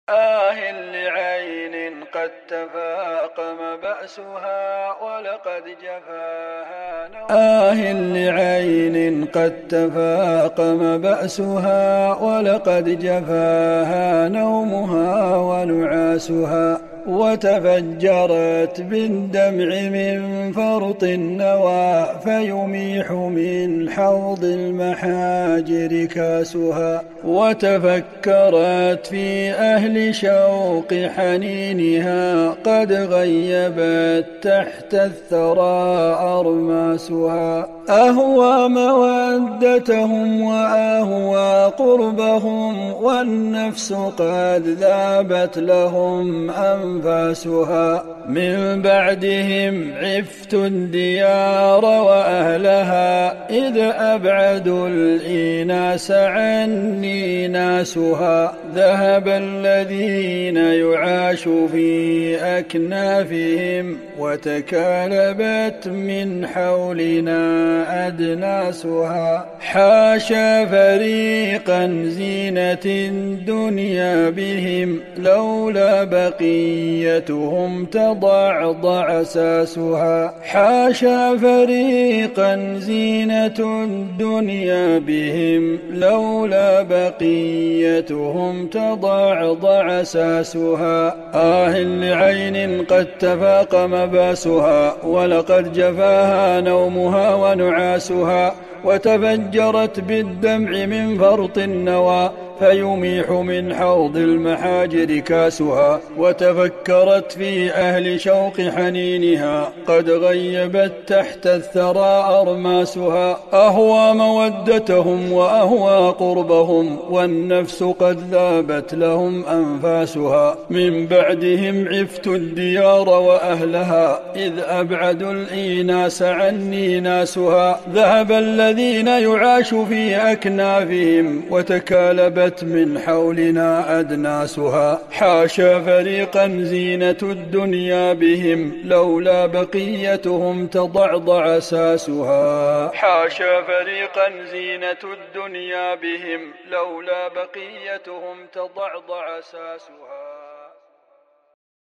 لعين قد تفاقم بأسها ولقد جفاها لعين قد تفاقم بأسها ولقد جفاها نومها ونعاسها وتفجرت بالدمع من فرط النوى فيميح من حوض المحاجر كاسها وتفكرت في أهل شوق حنينها قد غيبت تحت الثرى أرماسها أهوى مودتهم وأهوى قربهم والنفس قد ذابت لهم أنفاسها من بعدهم عفت الديار وأهلها إذ أبعدوا الإناس عني ناسها ذهب الذين يعاش في أكنافهم وتكالبت من حولنا أدناسها حاشا فريقا زينة الدنيا بهم لولا بقيتهم تضعضع أساسها حاشا فريقا زينة الدنيا بهم لولا بقيتهم تضعضع أساسها لعين قد تفاقم باسها ولقد جفاها نومها ونعاسها وتفجرت بالدمع من فرط النوى فيميح من حوض المحاجر كاسها وتفكرت في أهل شوق حنينها قد غيبت تحت الثرى أرماسها أهوى مودتهم وأهوى قربهم والنفس قد ذابت لهم أنفاسها من بعدهم عفت الديار وأهلها إذ أبعدوا الإيناس عني ناسها ذهب الذين يعاش في أكنافهم وتكالبت من حولنا أدناسها حاشا فريقا زينة الدنيا بهم لولا بقيتهم تضعضع أساسها حاشا فريقا زينة الدنيا بهم لولا بقيتهم تضعضع أساسها